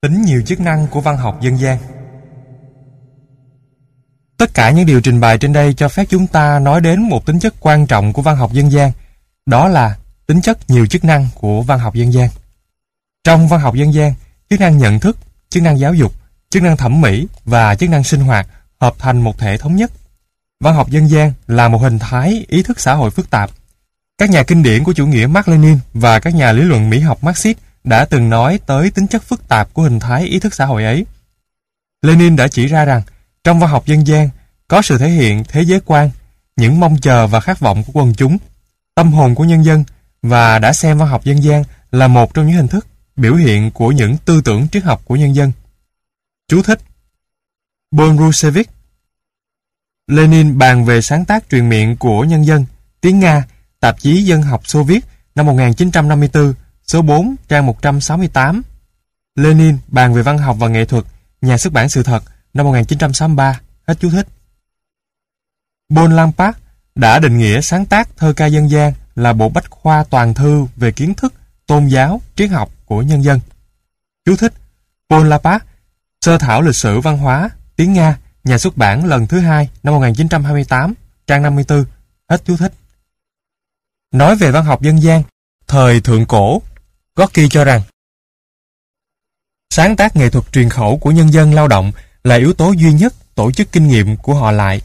Tính nhiều chức năng của văn học dân gian. Tất cả những điều trình bày trên đây cho phép chúng ta nói đến một tính chất quan trọng của văn học dân gian, đó là tính chất nhiều chức năng của văn học dân gian. Trong văn học dân gian, chức năng nhận thức, chức năng giáo dục, chức năng thẩm mỹ và chức năng sinh hoạt hợp thành một thể thống nhất. Văn học dân gian là một hình thái ý thức xã hội phức tạp. Các nhà kinh điển của chủ nghĩa Mác Lênin và các nhà lý luận mỹ học Marxist đã từng nói tới tính chất phức tạp của hình thái ý thức xã hội ấy. Lenin đã chỉ ra rằng trong văn học dân gian có sự thể hiện thế giới quan, những mong chờ và khát vọng của quần chúng, tâm hồn của nhân dân, và đã xem văn học dân gian là một trong những hình thức biểu hiện của những tư tưởng triết học của nhân dân. Chú thích: Bolshevik. Lenin bàn về sáng tác truyền miệng của nhân dân, tiếng Nga, tạp chí Dân học Xô Viết năm 1954, số 4, trang 168. Lenin bàn về văn học và nghệ thuật, nhà xuất bản Sự thật, năm 1963, hết chú thích. Paul Lampard đã định nghĩa sáng tác thơ ca dân gian là bộ bách khoa toàn thư về kiến thức, tôn giáo, triết học của nhân dân. Chú thích: Paul Lampard, Sơ thảo lịch sử văn hóa, tiếng Nga, nhà xuất bản lần thứ 2, năm 1928, trang 54, hết chú thích. Nói về văn học dân gian, thời thượng cổ, Gorky cho rằng sáng tác nghệ thuật truyền khẩu của nhân dân lao động là yếu tố duy nhất tổ chức kinh nghiệm của họ lại,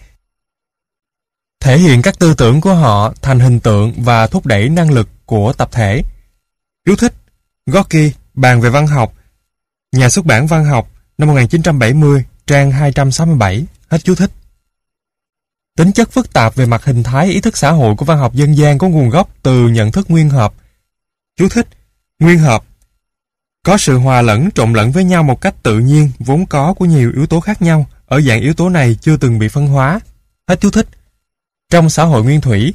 thể hiện các tư tưởng của họ thành hình tượng và thúc đẩy năng lực của tập thể. Chú thích: Gorky bàn về văn học, nhà xuất bản Văn học, năm 1970, trang 267, hết chú thích. Tính chất phức tạp về mặt hình thái ý thức xã hội của văn học dân gian có nguồn gốc từ nhận thức nguyên hợp. Chú thích: Nguyên hợp có sự hòa lẫn trộn lẫn với nhau một cách tự nhiên vốn có của nhiều yếu tố khác nhau, ở dạng yếu tố này chưa từng bị phân hóa. Hết chú thích. Trong xã hội nguyên thủy,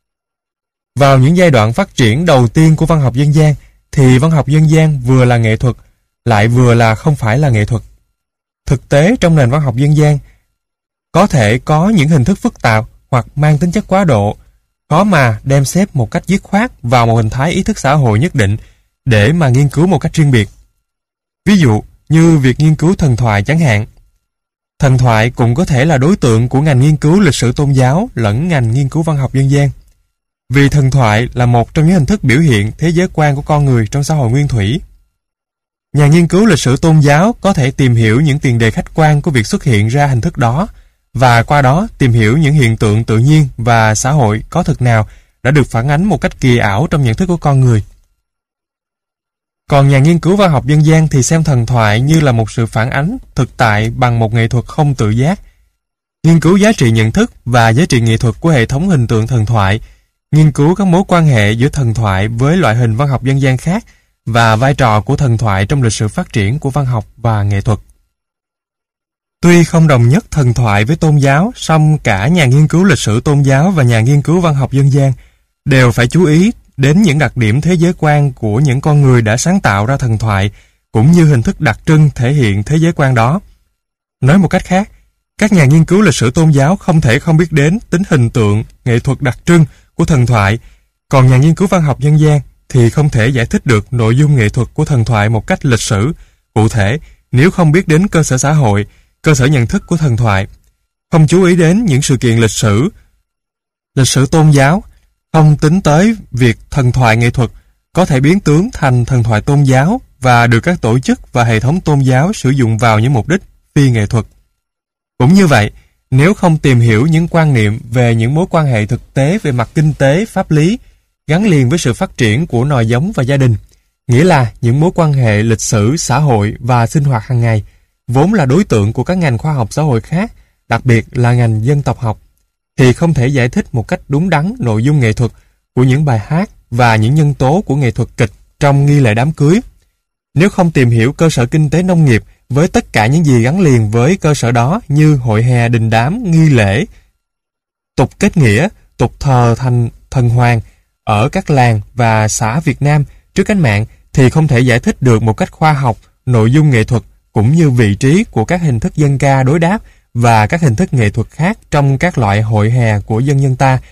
vào những giai đoạn phát triển đầu tiên của văn học dân gian, thì văn học dân gian vừa là nghệ thuật, lại vừa là không phải là nghệ thuật. Thực tế trong nền văn học dân gian có thể có những hình thức phức tạp hoặc mang tính chất quá độ, khó mà đem xếp một cách dứt khoát vào một hình thái ý thức xã hội nhất định để mà nghiên cứu một cách riêng biệt. Ví dụ như việc nghiên cứu thần thoại chẳng hạn. Thần thoại cũng có thể là đối tượng của ngành nghiên cứu lịch sử tôn giáo lẫn ngành nghiên cứu văn học dân gian. Vì thần thoại là một trong những hình thức biểu hiện thế giới quan của con người trong xã hội nguyên thủy. Nhà nghiên cứu lịch sử tôn giáo có thể tìm hiểu những tiền đề khách quan của việc xuất hiện ra hình thức đó, và qua đó tìm hiểu những hiện tượng tự nhiên và xã hội có thực nào đã được phản ánh một cách kỳ ảo trong nhận thức của con người. Còn nhà nghiên cứu văn học dân gian thì xem thần thoại như là một sự phản ánh thực tại bằng một nghệ thuật không tự giác. Nghiên cứu giá trị nhận thức và giá trị nghệ thuật của hệ thống hình tượng thần thoại, nghiên cứu các mối quan hệ giữa thần thoại với loại hình văn học dân gian khác và vai trò của thần thoại trong lịch sử phát triển của văn học và nghệ thuật. Tuy không đồng nhất thần thoại với tôn giáo, song cả nhà nghiên cứu lịch sử tôn giáo và nhà nghiên cứu văn học dân gian đều phải chú ý đến những đặc điểm thế giới quan của những con người đã sáng tạo ra thần thoại, cũng như hình thức đặc trưng thể hiện thế giới quan đó. Nói một cách khác, các nhà nghiên cứu lịch sử tôn giáo không thể không biết đến tính hình tượng, nghệ thuật đặc trưng của thần thoại, còn nhà nghiên cứu văn học dân gian thì không thể giải thích được nội dung nghệ thuật của thần thoại một cách lịch sử, cụ thể nếu không biết đến cơ sở xã hội, cơ sở nhận thức của thần thoại, không chú ý đến những sự kiện lịch sử tôn giáo, không tính tới việc thần thoại nghệ thuật có thể biến tướng thành thần thoại tôn giáo và được các tổ chức và hệ thống tôn giáo sử dụng vào những mục đích phi nghệ thuật. Cũng như vậy, nếu không tìm hiểu những quan niệm về những mối quan hệ thực tế về mặt kinh tế, pháp lý gắn liền với sự phát triển của nòi giống và gia đình, nghĩa là những mối quan hệ lịch sử, xã hội và sinh hoạt hàng ngày, vốn là đối tượng của các ngành khoa học xã hội khác, đặc biệt là ngành dân tộc học, thì không thể giải thích một cách đúng đắn nội dung nghệ thuật của những bài hát và những nhân tố của nghệ thuật kịch trong nghi lễ đám cưới. Nếu không tìm hiểu cơ sở kinh tế nông nghiệp với tất cả những gì gắn liền với cơ sở đó như hội hè, đình đám, nghi lễ, tục kết nghĩa, tục thờ thành thần hoàng ở các làng và xã Việt Nam trước cách mạng, thì không thể giải thích được một cách khoa học nội dung nghệ thuật cũng như vị trí của các hình thức dân ca đối đáp và các hình thức nghệ thuật khác trong các loại hội hè của dân dân ta,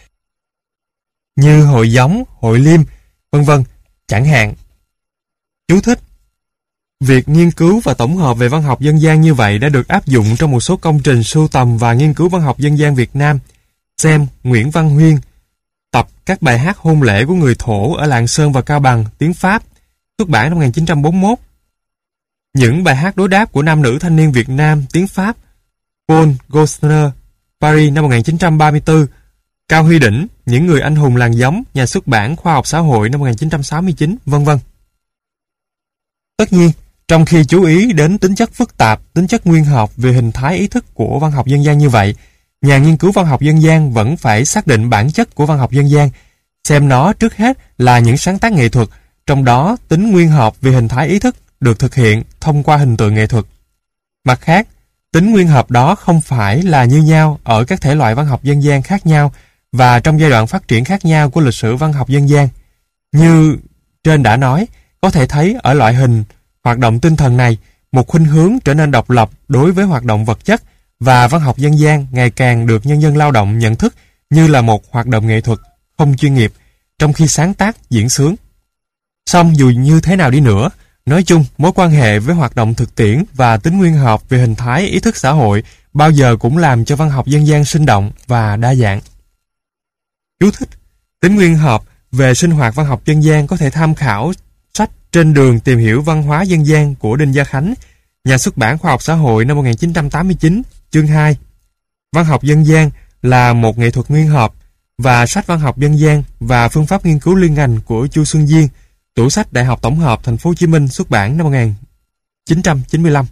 như hội gióng, hội liêm, vân vân, chẳng hạn. Chú thích: Việc nghiên cứu và tổng hợp về văn học dân gian như vậy đã được áp dụng trong một số công trình sưu tầm và nghiên cứu văn học dân gian Việt Nam. Xem Nguyễn Văn Huyên, tập các bài hát hôn lễ của người Thổ ở Lạng Sơn và Cao Bằng, tiếng Pháp, xuất bản năm 1941. Những bài hát đối đáp của nam nữ thanh niên Việt Nam, tiếng Pháp, Paul Gosner, Paris năm 1934, Cao Huy Đỉnh, Những người anh hùng làng giống, nhà xuất bản Khoa học xã hội năm 1969, vân vân. Tất nhiên, trong khi chú ý đến tính chất phức tạp, tính chất nguyên học về hình thái ý thức của văn học dân gian như vậy, nhà nghiên cứu văn học dân gian vẫn phải xác định bản chất của văn học dân gian, xem nó trước hết là những sáng tác nghệ thuật, trong đó tính nguyên hợp về hình thái ý thức được thực hiện thông qua hình tượng nghệ thuật. Mặt khác, tính nguyên hợp đó không phải là như nhau ở các thể loại văn học dân gian khác nhau và trong giai đoạn phát triển khác nhau của lịch sử văn học dân gian. Như trên đã nói, có thể thấy ở loại hình hoạt động tinh thần này, một khuynh hướng trở nên độc lập đối với hoạt động vật chất và văn học dân gian ngày càng được nhân dân lao động nhận thức như là một hoạt động nghệ thuật không chuyên nghiệp, trong khi sáng tác diễn xướng. Song dù như thế nào đi nữa, nói chung mối quan hệ với hoạt động thực tiễn và tính nguyên hợp về hình thái ý thức xã hội bao giờ cũng làm cho văn học dân gian sinh động và đa dạng. Chú thích: tính nguyên hợp về sinh hoạt văn học dân gian có thể tham khảo sách Trên đường tìm hiểu văn hóa dân gian của Đinh Gia Khánh, nhà xuất bản Khoa học xã hội năm 1989, chương 2. Văn học dân gian là một nghệ thuật nguyên hợp, và sách Văn học dân gian và phương pháp nghiên cứu liên ngành của Chu Xuân Diên, tủ sách Đại học Tổng hợp Thành phố Hồ Chí Minh, xuất bản năm 1995.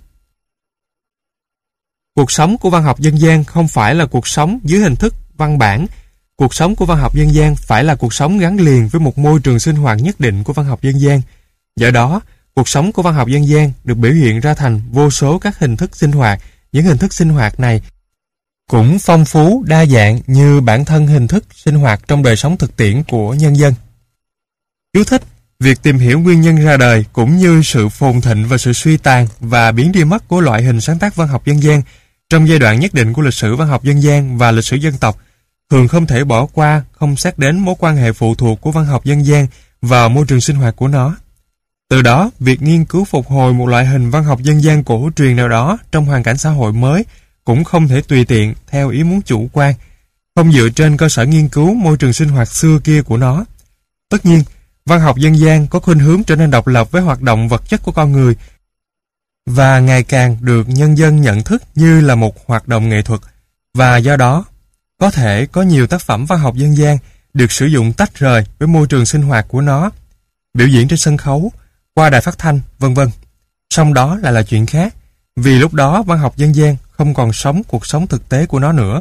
Cuộc sống của văn học dân gian không phải là cuộc sống dưới hình thức văn bản. Cuộc sống của văn học dân gian phải là cuộc sống gắn liền với một môi trường sinh hoạt nhất định của văn học dân gian. Do đó, cuộc sống của văn học dân gian được biểu hiện ra thành vô số các hình thức sinh hoạt. Những hình thức sinh hoạt này cũng phong phú, đa dạng như bản thân hình thức sinh hoạt trong đời sống thực tiễn của nhân dân. Chú thích: việc tìm hiểu nguyên nhân ra đời cũng như sự phồn thịnh và sự suy tàn và biến đi mất của loại hình sáng tác văn học dân gian trong giai đoạn nhất định của lịch sử văn học dân gian và lịch sử dân tộc thường không thể bỏ qua, không xét đến mối quan hệ phụ thuộc của văn học dân gian vào môi trường sinh hoạt của nó. Từ đó, việc nghiên cứu phục hồi một loại hình văn học dân gian cổ truyền nào đó trong hoàn cảnh xã hội mới cũng không thể tùy tiện theo ý muốn chủ quan, không dựa trên cơ sở nghiên cứu môi trường sinh hoạt xưa kia của nó. Tất nhiên, văn học dân gian có khuynh hướng trở nên độc lập với hoạt động vật chất của con người và ngày càng được nhân dân nhận thức như là một hoạt động nghệ thuật, và do đó có thể có nhiều tác phẩm văn học dân gian được sử dụng tách rời với môi trường sinh hoạt của nó, biểu diễn trên sân khấu, qua đài phát thanh, vân vân. Song đó lại là chuyện khác, vì lúc đó văn học dân gian không còn sống cuộc sống thực tế của nó nữa.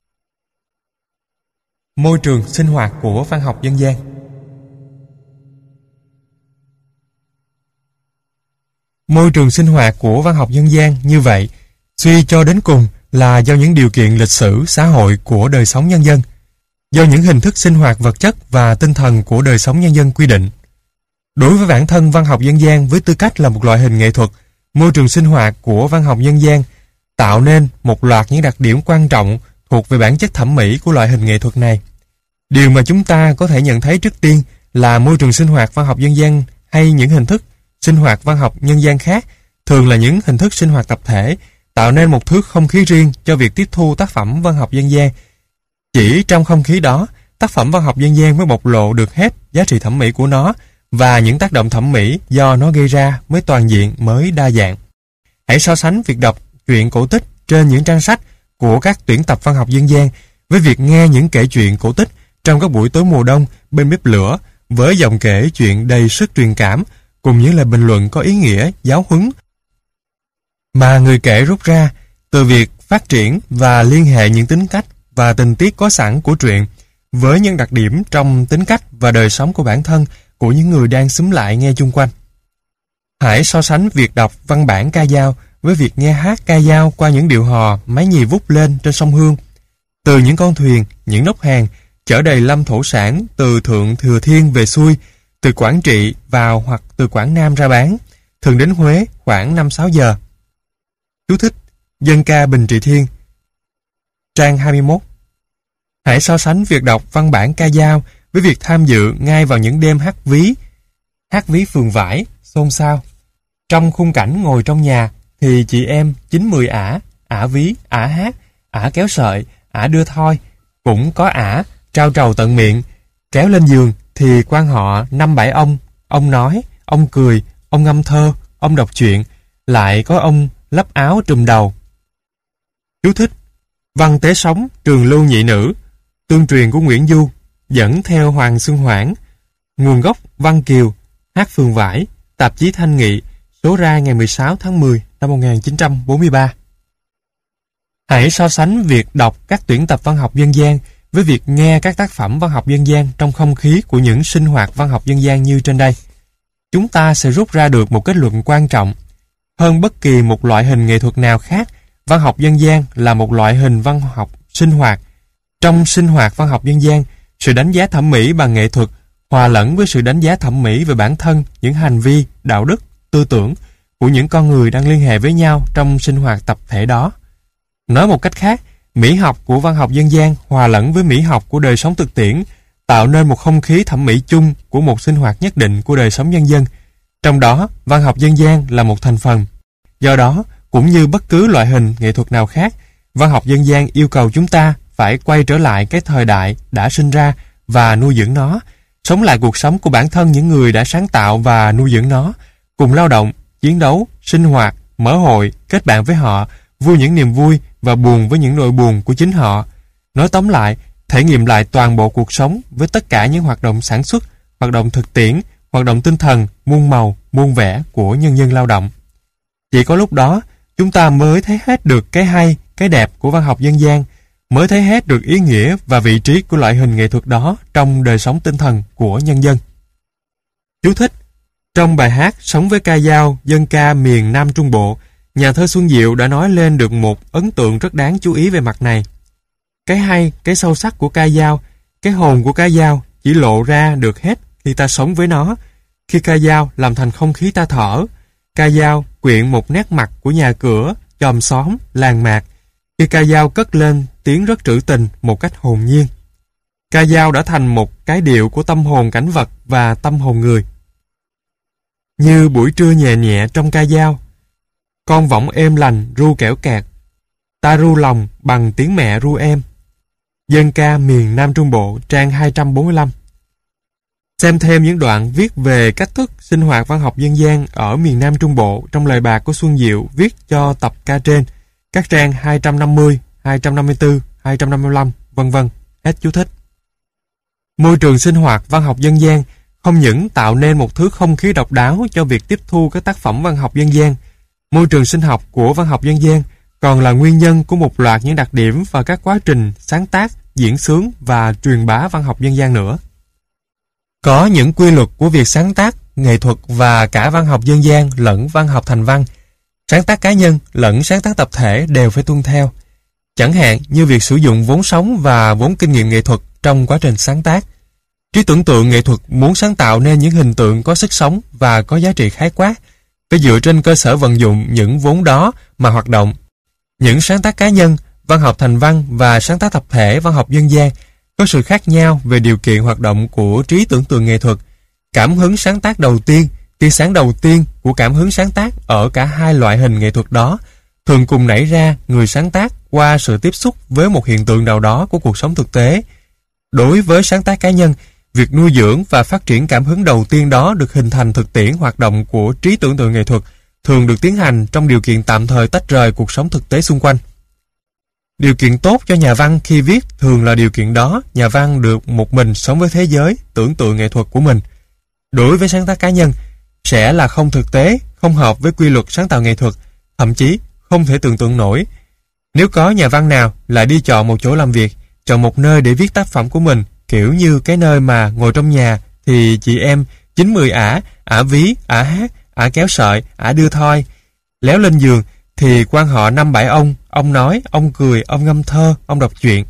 Môi trường sinh hoạt của văn học dân gian. Môi trường sinh hoạt của văn học dân gian như vậy, suy cho đến cùng là do những điều kiện lịch sử, xã hội của đời sống nhân dân, do những hình thức sinh hoạt vật chất và tinh thần của đời sống nhân dân quy định. Đối với bản thân văn học dân gian với tư cách là một loại hình nghệ thuật, môi trường sinh hoạt của văn học dân gian tạo nên một loạt những đặc điểm quan trọng thuộc về bản chất thẩm mỹ của loại hình nghệ thuật này. Điều mà chúng ta có thể nhận thấy trước tiên là môi trường sinh hoạt văn học dân gian hay những hình thức sinh hoạt văn học nhân gian khác thường là những hình thức sinh hoạt tập thể, tạo nên một thứ không khí riêng cho việc tiếp thu tác phẩm văn học dân gian. Chỉ trong không khí đó, tác phẩm văn học dân gian mới bộc lộ được hết giá trị thẩm mỹ của nó, và những tác động thẩm mỹ do nó gây ra mới toàn diện, mới đa dạng. Hãy so sánh việc đọc truyện cổ tích trên những trang sách của các tuyển tập văn học dân gian với việc nghe những kể chuyện cổ tích trong các buổi tối mùa đông bên bếp lửa, với dòng kể chuyện đầy sức truyền cảm cùng những lời bình luận có ý nghĩa giáo huấn mà người kể rút ra từ việc phát triển và liên hệ những tính cách và tình tiết có sẵn của truyện với những đặc điểm trong tính cách và đời sống của bản thân của những người đang xúm lại nghe chung quanh. Hãy so sánh việc đọc văn bản ca dao với việc nghe hát ca dao qua những điệu hò máy nhì vút lên trên sông Hương. Từ những con thuyền, những nóc hàng chở đầy lâm thổ sản từ Thượng Thừa Thiên về xuôi, từ Quảng Trị vào hoặc từ Quảng Nam ra bán, thường đến Huế khoảng 5-6 giờ. Chú thích: Dân ca Bình Trị Thiên, trang 21. Hãy so sánh việc đọc văn bản ca dao với việc tham dự ngay vào những đêm hát ví phường vải, xôn xao. Trong khung cảnh ngồi trong nhà thì chị em 9-10 ả, ả ví, ả hát, ả kéo sợi, ả đưa thoi, cũng có ả trao trầu tận miệng. Kéo lên giường thì quan họ 5-7 ông nói, ông cười, ông ngâm thơ, ông đọc truyện, lại có ông lấp áo trùm đầu. Chú thích: Văn Tế Sống, Trường Lưu Nhị Nữ, tương truyền của Nguyễn Du, dẫn theo Hoàng Xuân Hoảng. Nguồn gốc Văn Kiều, Hát Phường Vải, tạp chí Thanh Nghị, số ra ngày 16 tháng 10 năm 1943. Hãy so sánh việc đọc các tuyển tập văn học dân gian với việc nghe các tác phẩm văn học dân gian trong không khí của những sinh hoạt văn học dân gian như trên đây. Chúng ta sẽ rút ra được một kết luận quan trọng. Hơn bất kỳ một loại hình nghệ thuật nào khác, văn học dân gian là một loại hình văn học sinh hoạt. Trong sinh hoạt văn học dân gian, sự đánh giá thẩm mỹ bằng nghệ thuật hòa lẫn với sự đánh giá thẩm mỹ về bản thân, những hành vi, đạo đức, tư tưởng của những con người đang liên hệ với nhau trong sinh hoạt tập thể đó. Nói một cách khác, mỹ học của văn học dân gian hòa lẫn với mỹ học của đời sống thực tiễn, tạo nên một không khí thẩm mỹ chung của một sinh hoạt nhất định của đời sống nhân dân. Trong đó, văn học dân gian là một thành phần. Do đó, cũng như bất cứ loại hình nghệ thuật nào khác, văn học dân gian yêu cầu chúng ta phải quay trở lại cái thời đại đã sinh ra và nuôi dưỡng nó, sống lại cuộc sống của bản thân những người đã sáng tạo và nuôi dưỡng nó, cùng lao động, chiến đấu, sinh hoạt, mở hội, kết bạn với họ, vui những niềm vui và buồn với những nỗi buồn của chính họ. Nói tóm lại, thể nghiệm lại toàn bộ cuộc sống với tất cả những hoạt động sản xuất, hoạt động thực tiễn, hoạt động tinh thần, muôn màu, muôn vẻ của nhân dân lao động. Chỉ có lúc đó, chúng ta mới thấy hết được cái hay, cái đẹp của văn học dân gian, mới thấy hết được ý nghĩa và vị trí của loại hình nghệ thuật đó trong đời sống tinh thần của nhân dân. Chú thích: Trong bài hát Sống với ca dao, dân ca miền Nam Trung Bộ, nhà thơ Xuân Diệu đã nói lên được một ấn tượng rất đáng chú ý về mặt này. Cái hay, cái sâu sắc của ca dao, cái hồn của ca dao chỉ lộ ra được hết khi ta sống với nó, khi ca dao làm thành không khí ta thở. Ca dao quyện một nét mặt của nhà cửa, chòm xóm, làng mạc. Khi ca dao cất lên tiếng rất trữ tình một cách hồn nhiên. Ca dao đã thành một cái điệu của tâm hồn cảnh vật và tâm hồn người. Như buổi trưa nhẹ nhẹ trong ca dao, con võng êm lành ru kẽo kẹt, ta ru lòng bằng tiếng mẹ ru em. Dân ca miền Nam Trung Bộ, trang 245. Xem thêm những đoạn viết về cách thức sinh hoạt văn học dân gian ở miền Nam Trung Bộ trong lời bạc của Xuân Diệu viết cho tập ca trên, các trang 250, 254, 255, vân vân. Hết chú thích. Môi trường sinh hoạt văn học dân gian không những tạo nên một thứ không khí độc đáo cho việc tiếp thu các tác phẩm văn học dân gian, môi trường sinh học của văn học dân gian còn là nguyên nhân của một loạt những đặc điểm và các quá trình sáng tác, diễn xướng và truyền bá văn học dân gian nữa. Có những quy luật của việc sáng tác, nghệ thuật và cả văn học dân gian lẫn văn học thành văn. Sáng tác cá nhân lẫn sáng tác tập thể đều phải tuân theo. Chẳng hạn như việc sử dụng vốn sống và vốn kinh nghiệm nghệ thuật trong quá trình sáng tác. Trí tưởng tượng nghệ thuật muốn sáng tạo nên những hình tượng có sức sống và có giá trị khái quát, phải dựa trên cơ sở vận dụng những vốn đó mà hoạt động. Những sáng tác cá nhân, văn học thành văn và sáng tác tập thể văn học dân gian có sự khác nhau về điều kiện hoạt động của trí tưởng tượng nghệ thuật. Cảm hứng sáng tác đầu tiên, tia sáng đầu tiên của cảm hứng sáng tác ở cả hai loại hình nghệ thuật đó thường cùng nảy ra người sáng tác qua sự tiếp xúc với một hiện tượng nào đó của cuộc sống thực tế. Đối với sáng tác cá nhân, việc nuôi dưỡng và phát triển cảm hứng đầu tiên đó được hình thành thực tiễn hoạt động của trí tưởng tượng nghệ thuật thường được tiến hành trong điều kiện tạm thời tách rời cuộc sống thực tế xung quanh. Điều kiện tốt cho nhà văn khi viết thường là điều kiện đó nhà văn được một mình sống với thế giới tưởng tượng nghệ thuật của mình. Đối với sáng tác cá nhân, sẽ là không thực tế, không hợp với quy luật sáng tạo nghệ thuật, thậm chí không thể tưởng tượng nổi. Nếu có nhà văn nào lại đi chọn một chỗ làm việc, chọn một nơi để viết tác phẩm của mình, kiểu như cái nơi mà ngồi trong nhà thì chị em 9-10 ả ví, ả hát, ả kéo sợi, ả đưa thoi. Léo lên giường thì quan họ 5-7 ông nói, ông cười, ông ngâm thơ, ông đọc truyện.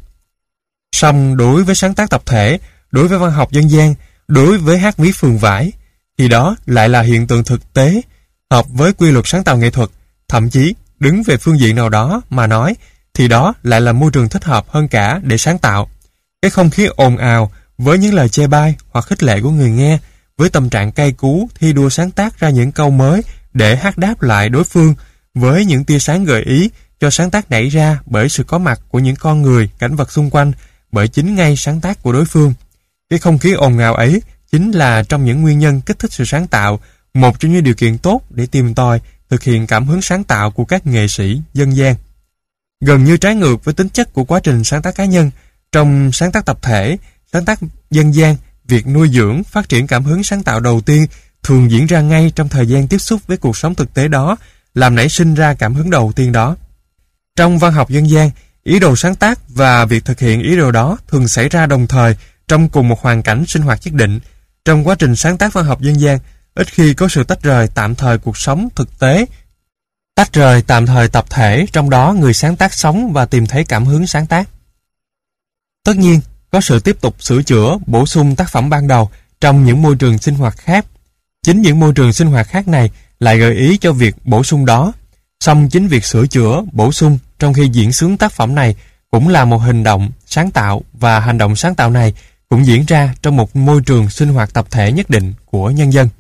Song đối với sáng tác tập thể, đối với văn học dân gian, đối với hát ví phường vải, thì đó lại là hiện tượng thực tế, hợp với quy luật sáng tạo nghệ thuật, thậm chí đứng về phương diện nào đó mà nói, thì đó lại là môi trường thích hợp hơn cả để sáng tạo. Cái không khí ồn ào với những lời chê bai hoặc khích lệ của người nghe, với tâm trạng cay cú thi đua sáng tác ra những câu mới để hát đáp lại đối phương với những tia sáng gợi ý cho sáng tác nảy ra bởi sự có mặt của những con người, cảnh vật xung quanh, bởi chính ngay sáng tác của đối phương. Cái không khí ồn ào ấy chính là trong những nguyên nhân kích thích sự sáng tạo, một trong những điều kiện tốt để tìm tòi, thực hiện cảm hứng sáng tạo của các nghệ sĩ dân gian. Gần như trái ngược với tính chất của quá trình sáng tác cá nhân, trong sáng tác tập thể, sáng tác dân gian, việc nuôi dưỡng, phát triển cảm hứng sáng tạo đầu tiên thường diễn ra ngay trong thời gian tiếp xúc với cuộc sống thực tế đó, làm nảy sinh ra cảm hứng đầu tiên đó. Trong văn học dân gian, ý đồ sáng tác và việc thực hiện ý đồ đó thường xảy ra đồng thời trong cùng một hoàn cảnh sinh hoạt nhất định. Trong quá trình sáng tác văn học dân gian, ít khi có sự tách rời tạm thời cuộc sống thực tế, tách rời tạm thời tập thể, trong đó người sáng tác sống và tìm thấy cảm hứng sáng tác. Tất nhiên, có sự tiếp tục sửa chữa, bổ sung tác phẩm ban đầu trong những môi trường sinh hoạt khác. Chính những môi trường sinh hoạt khác này lại gợi ý cho việc bổ sung đó. Song chính việc sửa chữa, bổ sung trong khi diễn xướng tác phẩm này cũng là một hành động sáng tạo, và hành động sáng tạo này cũng diễn ra trong một môi trường sinh hoạt tập thể nhất định của nhân dân.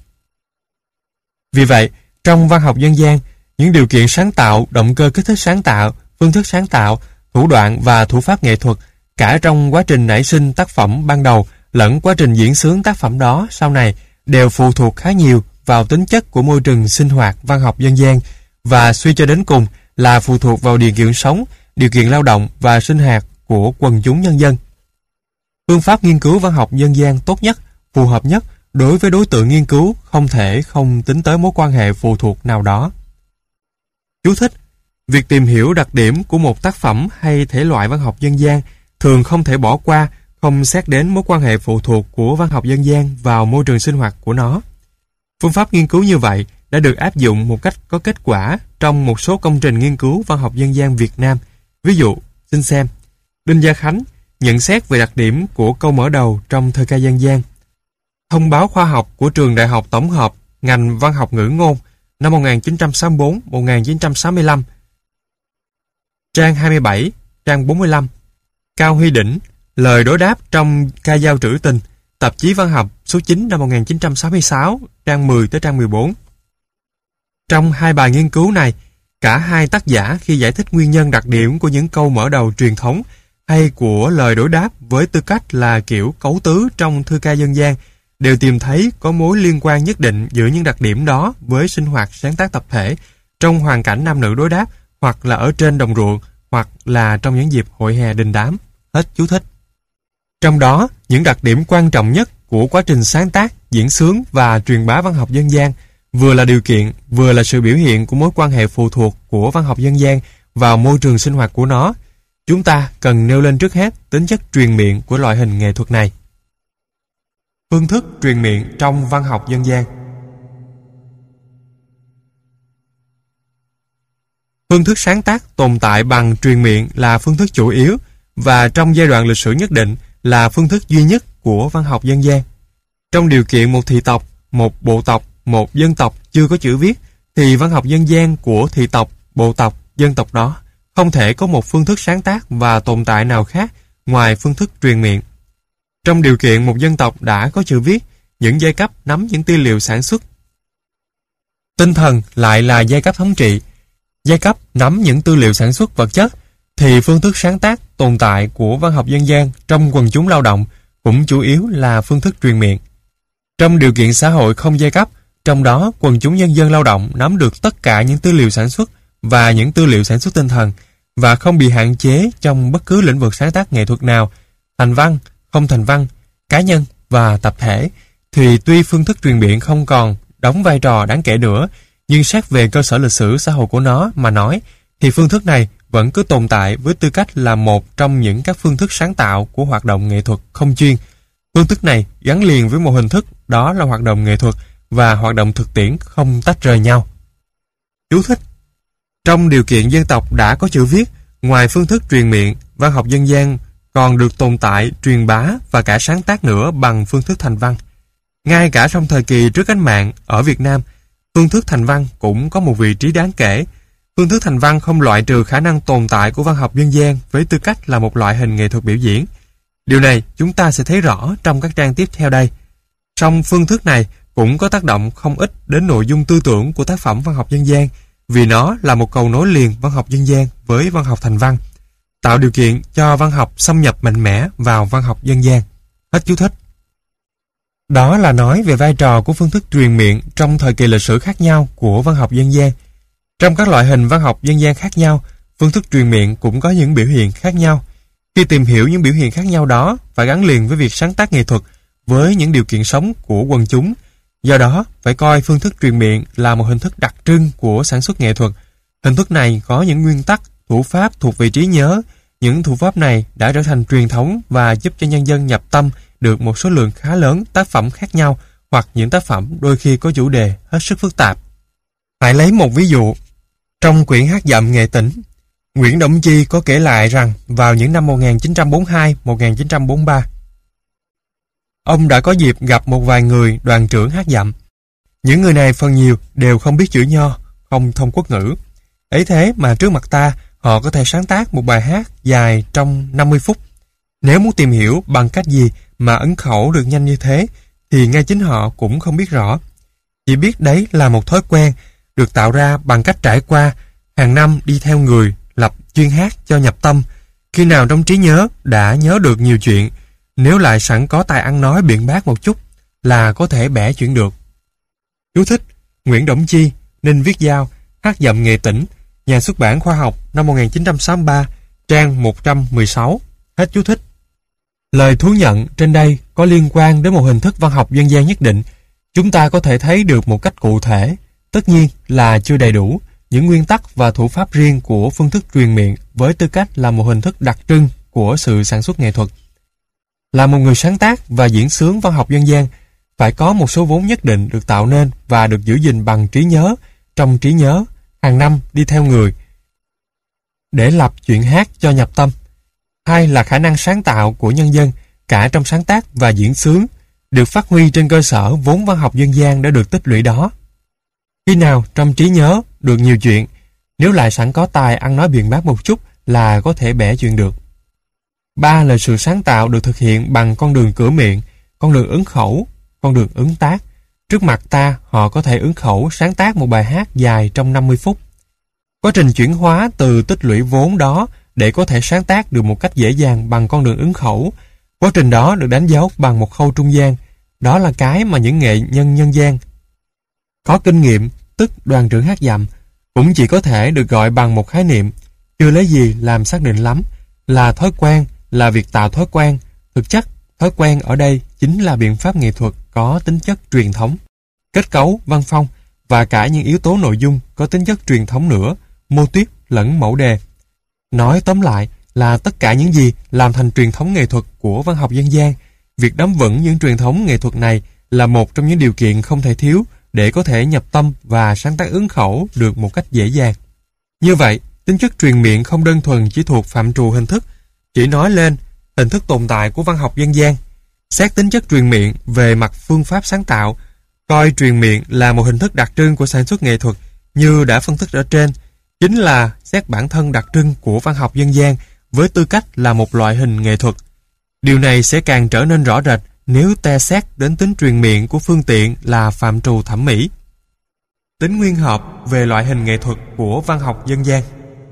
Vì vậy, trong văn học dân gian, những điều kiện sáng tạo, động cơ kích thích sáng tạo, phương thức sáng tạo, thủ đoạn và thủ pháp nghệ thuật, cả trong quá trình nảy sinh tác phẩm ban đầu lẫn quá trình diễn xướng tác phẩm đó sau này, đều phụ thuộc khá nhiều vào tính chất của môi trường sinh hoạt văn học dân gian, và suy cho đến cùng là phụ thuộc vào điều kiện sống, điều kiện lao động và sinh hoạt của quần chúng nhân dân. Phương pháp nghiên cứu văn học dân gian tốt nhất, phù hợp nhất đối với đối tượng nghiên cứu không thể không tính tới mối quan hệ phụ thuộc nào đó. Chú thích: việc tìm hiểu đặc điểm của một tác phẩm hay thể loại văn học dân gian thường không thể bỏ qua, không xét đến mối quan hệ phụ thuộc của văn học dân gian vào môi trường sinh hoạt của nó. Phương pháp nghiên cứu như vậy đã được áp dụng một cách có kết quả trong một số công trình nghiên cứu văn học dân gian Việt Nam. Ví dụ, xin xem: Đinh Gia Khánh nhận xét về đặc điểm của câu mở đầu trong thơ ca dân gian. Thông báo khoa học của Trường Đại học Tổng hợp ngành Văn học Ngữ ngôn năm 1964-1965. Trang 27, trang 45. Cao Huy Đỉnh, lời đối đáp trong ca dao trữ tình, tạp chí Văn học số 9 năm 1966, trang 10 tới trang 14. Trong hai bài nghiên cứu này, cả hai tác giả khi giải thích nguyên nhân đặc điểm của những câu mở đầu truyền thống hay của lời đối đáp với tư cách là kiểu cấu tứ trong thơ ca dân gian đều tìm thấy có mối liên quan nhất định giữa những đặc điểm đó với sinh hoạt sáng tác tập thể trong hoàn cảnh nam nữ đối đáp, hoặc là ở trên đồng ruộng, hoặc là trong những dịp hội hè đình đám. Hết chú thích. Trong đó, những đặc điểm quan trọng nhất của quá trình sáng tác, diễn xướng và truyền bá văn học dân gian vừa là điều kiện, vừa là sự biểu hiện của mối quan hệ phụ thuộc của văn học dân gian vào môi trường sinh hoạt của nó. Chúng ta cần nêu lên trước hết tính chất truyền miệng của loại hình nghệ thuật này. Phương thức truyền miệng trong văn học dân gian. Phương thức sáng tác tồn tại bằng truyền miệng là phương thức chủ yếu, và trong giai đoạn lịch sử nhất định là phương thức duy nhất của văn học dân gian. Trong điều kiện một thị tộc, một bộ tộc, một dân tộc chưa có chữ viết, thì văn học dân gian của thị tộc, bộ tộc, dân tộc đó không thể có một phương thức sáng tác và tồn tại nào khác ngoài phương thức truyền miệng. Trong điều kiện một dân tộc đã có chữ viết, những giai cấp nắm những tư liệu sản xuất. Tinh thần lại là giai cấp thống trị. Giai cấp nắm những tư liệu sản xuất vật chất, thì phương thức sáng tác tồn tại của văn học dân gian trong quần chúng lao động cũng chủ yếu là phương thức truyền miệng. Trong điều kiện xã hội không giai cấp, trong đó quần chúng nhân dân lao động nắm được tất cả những tư liệu sản xuất và những tư liệu sản xuất tinh thần, và không bị hạn chế trong bất cứ lĩnh vực sáng tác nghệ thuật nào, thành văn, không thành văn, cá nhân và tập thể, thì tuy phương thức truyền miệng không còn đóng vai trò đáng kể nữa, nhưng xét về cơ sở lịch sử xã hội của nó mà nói, thì phương thức này vẫn cứ tồn tại với tư cách là một trong những các phương thức sáng tạo của hoạt động nghệ thuật không chuyên. Phương thức này gắn liền với một hình thức, đó là hoạt động nghệ thuật và hoạt động thực tiễn không tách rời nhau. Chú thích: trong điều kiện dân tộc đã có chữ viết, ngoài phương thức truyền miệng, văn học dân gian còn được tồn tại, truyền bá và cả sáng tác nữa bằng phương thức thành văn. Ngay cả trong thời kỳ trước cách mạng ở Việt Nam, phương thức thành văn cũng có một vị trí đáng kể. Phương thức thành văn không loại trừ khả năng tồn tại của văn học dân gian với tư cách là một loại hình nghệ thuật biểu diễn. Điều này chúng ta sẽ thấy rõ trong các trang tiếp theo đây. Song phương thức này cũng có tác động không ít đến nội dung tư tưởng của tác phẩm văn học dân gian, vì nó là một cầu nối liền văn học dân gian với văn học thành văn, tạo điều kiện cho văn học xâm nhập mạnh mẽ vào văn học dân gian. Hết chú thích. Đó là nói về vai trò của phương thức truyền miệng trong thời kỳ lịch sử khác nhau của văn học dân gian. Trong các loại hình văn học dân gian khác nhau, phương thức truyền miệng cũng có những biểu hiện khác nhau. Khi tìm hiểu những biểu hiện khác nhau đó, phải gắn liền với việc sáng tác nghệ thuật với những điều kiện sống của quần chúng. Do đó, phải coi phương thức truyền miệng là một hình thức đặc trưng của sản xuất nghệ thuật. Hình thức này có những nguyên tắc, thủ pháp thuộc về trí nhớ. Những thủ pháp này đã trở thành truyền thống và giúp cho nhân dân nhập tâm được một số lượng khá lớn tác phẩm khác nhau, hoặc những tác phẩm đôi khi có chủ đề hết sức phức tạp. Hãy lấy một ví dụ. Trong quyển Hát Dậm Nghệ Tĩnh, Nguyễn Động Chi có kể lại rằng vào những năm 1942-1943, ông đã có dịp gặp một vài người đoàn trưởng hát dậm. Những người này phần nhiều đều không biết chữ Nho, không thông quốc ngữ. Ấy thế mà trước mặt ta, họ có thể sáng tác một bài hát dài trong 50 phút. Nếu muốn tìm hiểu bằng cách gì mà ấn khẩu được nhanh như thế, thì ngay chính họ cũng không biết rõ. Chỉ biết đấy là một thói quen được tạo ra bằng cách trải qua, hàng năm đi theo người, lập chuyên hát cho nhập tâm. Khi nào trong trí nhớ đã nhớ được nhiều chuyện, nếu lại sẵn có tài ăn nói biện bác một chút, là có thể bẻ chuyện được. Chú thích: Nguyễn Động Chi, Ninh Viết Giao, Hát Dậm Nghệ Tĩnh, Nhà xuất bản Khoa học, năm 1963, trang 116. Hết chú thích. Lời thú nhận trên đây có liên quan đến một hình thức văn học dân gian nhất định. Chúng ta có thể thấy được một cách cụ thể, tất nhiên là chưa đầy đủ, những nguyên tắc và thủ pháp riêng của phương thức truyền miệng với tư cách là một hình thức đặc trưng của sự sản xuất nghệ thuật. Là một người sáng tác và diễn xướng văn học dân gian, phải có một số vốn nhất định được tạo nên và được giữ gìn bằng trí nhớ, trong trí nhớ, hàng năm đi theo người, để lập chuyện hát cho nhập tâm. Hai là khả năng sáng tạo của nhân dân, cả trong sáng tác và diễn xướng, được phát huy trên cơ sở vốn văn học dân gian đã được tích lũy đó. Khi nào trong trí nhớ được nhiều chuyện, nếu lại sẵn có tài ăn nói biện bác một chút, là có thể bẻ chuyện được. Ba là sự sáng tạo được thực hiện bằng con đường cửa miệng, con đường ứng khẩu, con đường ứng tác. Trước mặt ta, họ có thể ứng khẩu sáng tác một bài hát dài trong 50 phút. Quá trình chuyển hóa từ tích lũy vốn đó để có thể sáng tác được một cách dễ dàng bằng con đường ứng khẩu. Quá trình đó được đánh dấu bằng một khâu trung gian. Đó là cái mà những nghệ nhân nhân gian có kinh nghiệm, tức đoàn trưởng hát dậm, cũng chỉ có thể được gọi bằng một khái niệm, chưa lấy gì làm xác định lắm, là thói quen, là việc tạo thói quen. Thực chất, thói quen ở đây chính là biện pháp nghệ thuật có tính chất truyền thống, kết cấu, văn phong và cả những yếu tố nội dung có tính chất truyền thống nữa, mô típ lẫn mẫu đề. Nói tóm lại là tất cả những gì làm thành truyền thống nghệ thuật của văn học dân gian. Việc nắm vững những truyền thống nghệ thuật này là một trong những điều kiện không thể thiếu để có thể nhập tâm và sáng tác ứng khẩu được một cách dễ dàng. Như vậy, tính chất truyền miệng không đơn thuần chỉ thuộc phạm trù hình thức, chỉ nói lên hình thức tồn tại của văn học dân gian. Xét tính chất truyền miệng về mặt phương pháp sáng tạo, coi truyền miệng là một hình thức đặc trưng của sản xuất nghệ thuật như đã phân tích ở trên, chính là xét bản thân đặc trưng của văn học dân gian với tư cách là một loại hình nghệ thuật. Điều này sẽ càng trở nên rõ rệt nếu ta xét đến tính truyền miệng của phương tiện là phạm trù thẩm mỹ. Tính nguyên hợp về loại hình nghệ thuật của văn học dân gian.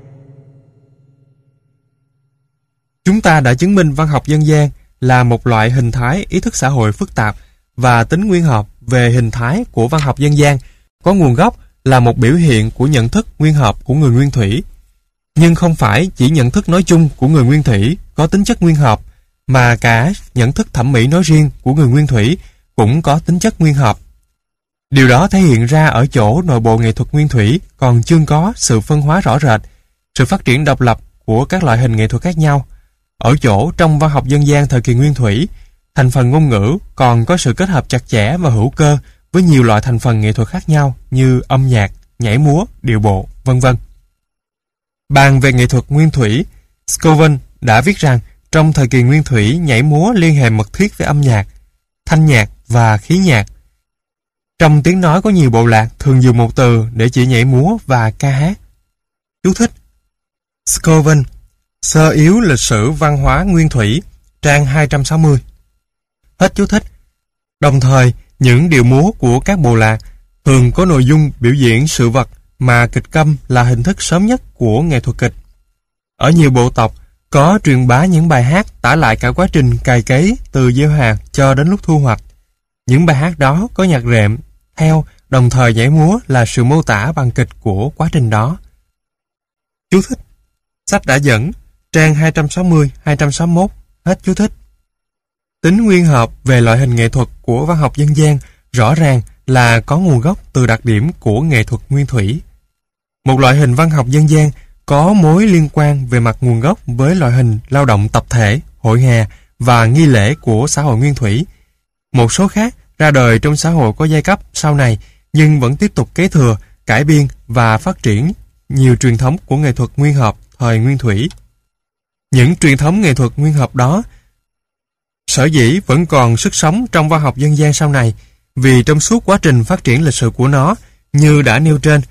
Chúng ta đã chứng minh văn học dân gian là một loại hình thái ý thức xã hội phức tạp, và tính nguyên hợp về hình thái của văn học dân gian có nguồn gốc là một biểu hiện của nhận thức nguyên hợp của người nguyên thủy. Nhưng không phải chỉ nhận thức nói chung của người nguyên thủy có tính chất nguyên hợp, mà cả nhận thức thẩm mỹ nói riêng của người nguyên thủy cũng có tính chất nguyên hợp. Điều đó thể hiện ra ở chỗ nội bộ nghệ thuật nguyên thủy còn chưa có sự phân hóa rõ rệt, sự phát triển độc lập của các loại hình nghệ thuật khác nhau. Ở chỗ trong văn học dân gian thời kỳ nguyên thủy, thành phần ngôn ngữ còn có sự kết hợp chặt chẽ và hữu cơ với nhiều loại thành phần nghệ thuật khác nhau như âm nhạc, nhảy múa, điệu bộ, vân vân. Bàn về nghệ thuật nguyên thủy, Scoville đã viết rằng trong thời kỳ nguyên thủy, nhảy múa liên hệ mật thiết với âm nhạc, thanh nhạc và khí nhạc. Trong tiếng nói có nhiều bộ lạc thường dùng một từ để chỉ nhảy múa và ca hát. Chú thích: Scoville, Sơ yếu lịch sử văn hóa nguyên thủy, trang 260. Hết chú thích. Đồng thời, Những điệu múa của các bộ lạc thường có nội dung biểu diễn sự vật mà kịch câm là hình thức sớm nhất của nghệ thuật kịch. Ở nhiều bộ tộc có truyền bá những bài hát tả lại cả quá trình cày cấy từ gieo hạt cho đến lúc thu hoạch. Những bài hát đó có nhạc rệm, theo, đồng thời nhảy múa là sự mô tả bằng kịch của quá trình đó. Chú thích: sách đã dẫn, trang 260-261, hết chú thích. Tính nguyên hợp về loại hình nghệ thuật của văn học dân gian rõ ràng là có nguồn gốc từ đặc điểm của nghệ thuật nguyên thủy. Một loại hình văn học dân gian có mối liên quan về mặt nguồn gốc với loại hình lao động tập thể, hội hè và nghi lễ của xã hội nguyên thủy. Một số khác ra đời trong xã hội có giai cấp sau này nhưng vẫn tiếp tục kế thừa, cải biên và phát triển nhiều truyền thống của nghệ thuật nguyên hợp thời nguyên thủy. Những truyền thống nghệ thuật nguyên hợp đó sở dĩ vẫn còn sức sống trong văn học dân gian sau này vì trong suốt quá trình phát triển lịch sử của nó, như đã nêu trên,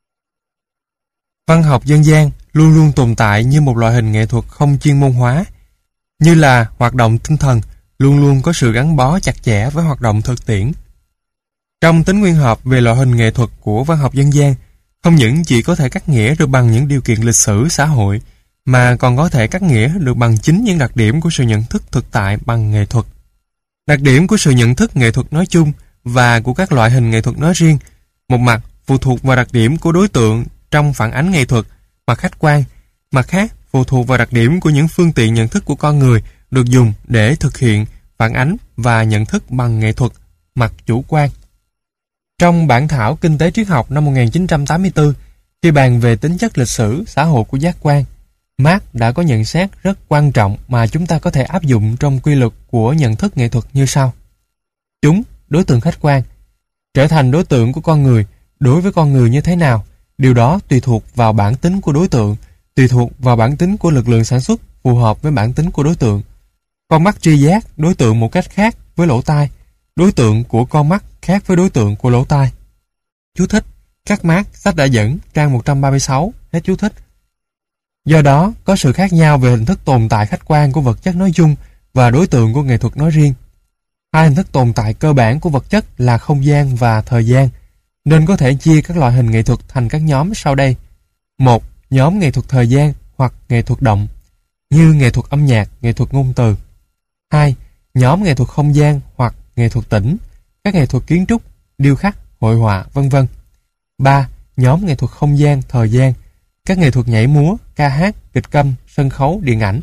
văn học dân gian luôn luôn tồn tại như một loại hình nghệ thuật không chuyên môn hóa, như là hoạt động tinh thần luôn luôn có sự gắn bó chặt chẽ với hoạt động thực tiễn. Trong tính nguyên hợp về loại hình nghệ thuật của văn học dân gian, không những chỉ có thể cắt nghĩa được bằng những điều kiện lịch sử xã hội, mà còn có thể cắt nghĩa được bằng chính những đặc điểm của sự nhận thức thực tại bằng nghệ thuật. Đặc điểm của sự nhận thức nghệ thuật nói chung và của các loại hình nghệ thuật nói riêng, một mặt phụ thuộc vào đặc điểm của đối tượng trong phản ánh nghệ thuật, mặt khách quan, mặt khác phụ thuộc vào đặc điểm của những phương tiện nhận thức của con người được dùng để thực hiện, phản ánh và nhận thức bằng nghệ thuật, mặt chủ quan. Trong bản thảo Kinh tế triết học năm 1984, khi bàn về tính chất lịch sử, xã hội của giác quan, Marx đã có nhận xét rất quan trọng mà chúng ta có thể áp dụng trong quy luật của nhận thức nghệ thuật như sau. Chúng, đối tượng khách quan, trở thành đối tượng của con người đối với con người như thế nào, điều đó tùy thuộc vào bản tính của đối tượng, tùy thuộc vào bản tính của lực lượng sản xuất phù hợp với bản tính của đối tượng. Con mắt tri giác đối tượng một cách khác với lỗ tai, đối tượng của con mắt khác với đối tượng của lỗ tai. Chú thích: các Marx, sách đã dẫn, trang 136, hết chú thích. Do đó, có sự khác nhau về hình thức tồn tại khách quan của vật chất nói chung và đối tượng của nghệ thuật nói riêng. Hai hình thức tồn tại cơ bản của vật chất là không gian và thời gian, nên có thể chia các loại hình nghệ thuật thành các nhóm sau đây. 1. Nhóm nghệ thuật thời gian hoặc nghệ thuật động, như nghệ thuật âm nhạc, nghệ thuật ngôn từ. 2. Nhóm nghệ thuật không gian hoặc nghệ thuật tĩnh, các nghệ thuật kiến trúc, điêu khắc, hội họa, v.v. 3. Nhóm nghệ thuật không gian, thời gian, các nghệ thuật nhảy múa, ca hát, kịch câm, sân khấu, điện ảnh.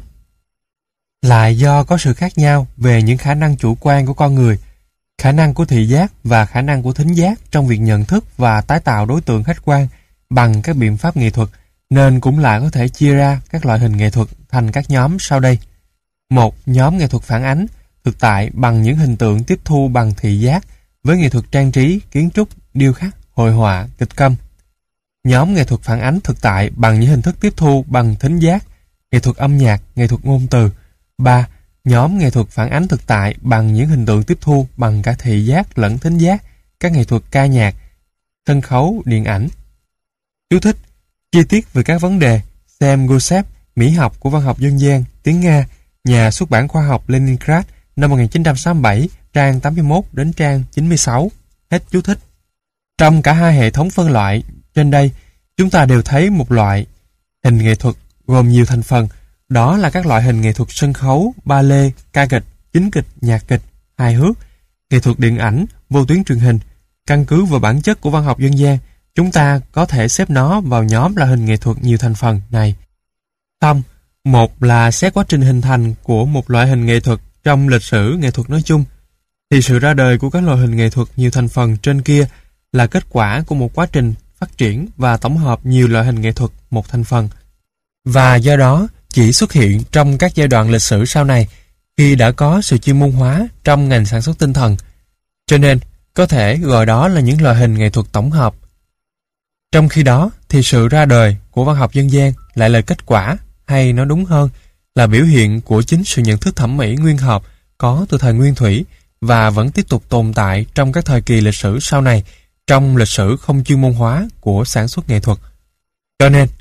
Lại do có sự khác nhau về những khả năng chủ quan của con người, khả năng của thị giác và khả năng của thính giác trong việc nhận thức và tái tạo đối tượng khách quan bằng các biện pháp nghệ thuật, nên cũng lại có thể chia ra các loại hình nghệ thuật thành các nhóm sau đây. 1. Nhóm nghệ thuật phản ánh, thực tại bằng những hình tượng tiếp thu bằng thị giác với nghệ thuật trang trí, kiến trúc, điêu khắc, hội họa, kịch câm. Nhóm nghệ thuật phản ánh thực tại bằng những hình thức tiếp thu bằng thính giác, nghệ thuật âm nhạc, nghệ thuật ngôn từ. 3. Nhóm nghệ thuật phản ánh thực tại bằng những hình tượng tiếp thu bằng cả thị giác lẫn thính giác, các nghệ thuật ca nhạc, sân khấu, điện ảnh. Chú thích: chi tiết về các vấn đề xem Gosep, Mỹ học của văn học dân gian, tiếng Nga, nhà xuất bản khoa học Leningrad, năm 1967, trang 81 đến trang 96. Hết chú thích. Trong cả hai hệ thống phân loại trên đây, chúng ta đều thấy một loại hình nghệ thuật gồm nhiều thành phần, đó là các loại hình nghệ thuật sân khấu, ballet, ca kịch, chính kịch, nhạc kịch, hài hước, nghệ thuật điện ảnh, vô tuyến truyền hình. Căn cứ vào bản chất của văn học dân gian, chúng ta có thể xếp nó vào nhóm loại hình nghệ thuật nhiều thành phần này. Xong, một là xét quá trình hình thành của một loại hình nghệ thuật trong lịch sử nghệ thuật nói chung, thì sự ra đời của các loại hình nghệ thuật nhiều thành phần trên kia là kết quả của một quá trình phát triển và tổng hợp nhiều loại hình nghệ thuật một thành phần. Và do đó, chỉ xuất hiện trong các giai đoạn lịch sử sau này khi đã có sự chuyên môn hóa trong ngành sản xuất tinh thần. Cho nên, có thể gọi đó là những loại hình nghệ thuật tổng hợp. Trong khi đó, thì sự ra đời của văn học dân gian lại là kết quả, hay nói đúng hơn, là biểu hiện của chính sự nhận thức thẩm mỹ nguyên hợp có từ thời nguyên thủy và vẫn tiếp tục tồn tại trong các thời kỳ lịch sử sau này, trong lịch sử không chuyên môn hóa của sản xuất nghệ thuật. Cho nên,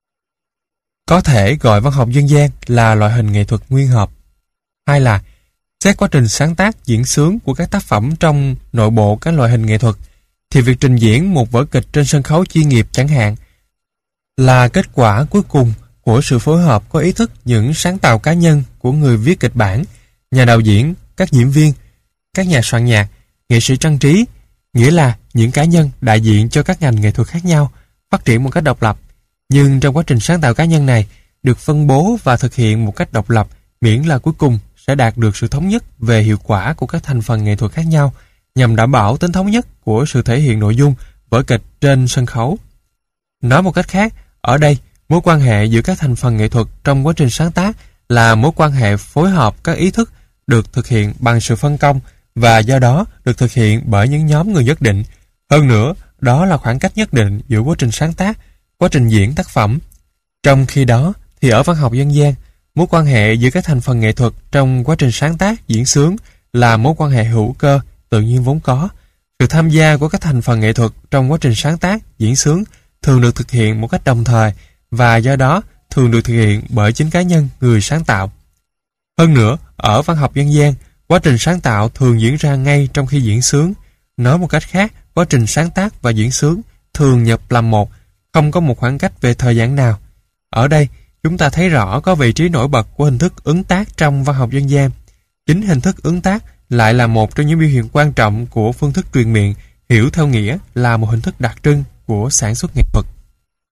có thể gọi văn học dân gian là loại hình nghệ thuật nguyên hợp. Hay là, Xét quá trình sáng tác, diễn xướng của các tác phẩm trong nội bộ các loại hình nghệ thuật, thì việc trình diễn một vở kịch trên sân khấu chuyên nghiệp chẳng hạn là kết quả cuối cùng của sự phối hợp có ý thức những sáng tạo cá nhân của người viết kịch bản, nhà đạo diễn, các diễn viên, các nhà soạn nhạc, nghệ sĩ trang trí, nghĩa là những cá nhân đại diện cho các ngành nghệ thuật khác nhau, phát triển một cách độc lập. Nhưng trong quá trình sáng tạo cá nhân này được phân bố và thực hiện một cách độc lập, miễn là cuối cùng sẽ đạt được sự thống nhất về hiệu quả của các thành phần nghệ thuật khác nhau, nhằm đảm bảo tính thống nhất của sự thể hiện nội dung vở kịch trên sân khấu. Nói một cách khác, ở đây mối quan hệ giữa các thành phần nghệ thuật trong quá trình sáng tác là mối quan hệ phối hợp các ý thức được thực hiện bằng sự phân công và do đó được thực hiện bởi những nhóm người nhất định. Hơn nữa, đó là khoảng cách nhất định giữa quá trình sáng tác, quá trình diễn tác phẩm. Trong khi đó, thì ở văn học dân gian, mối quan hệ giữa các thành phần nghệ thuật trong quá trình sáng tác, diễn xướng là mối quan hệ hữu cơ, tự nhiên vốn có. Sự tham gia của các thành phần nghệ thuật trong quá trình sáng tác, diễn xướng thường được thực hiện một cách đồng thời và do đó thường được thực hiện bởi chính cá nhân người sáng tạo. Hơn nữa, ở văn học dân gian, quá trình sáng tạo thường diễn ra ngay trong khi diễn xướng. Nói một cách khác, quá trình sáng tác và diễn xướng thường nhập làm một, không có một khoảng cách về thời gian nào. Ở đây, chúng ta thấy rõ có vị trí nổi bật của hình thức ứng tác trong văn học dân gian. Chính hình thức ứng tác lại là một trong những biểu hiện quan trọng của phương thức truyền miệng, hiểu theo nghĩa là một hình thức đặc trưng của sản xuất nghệ thuật.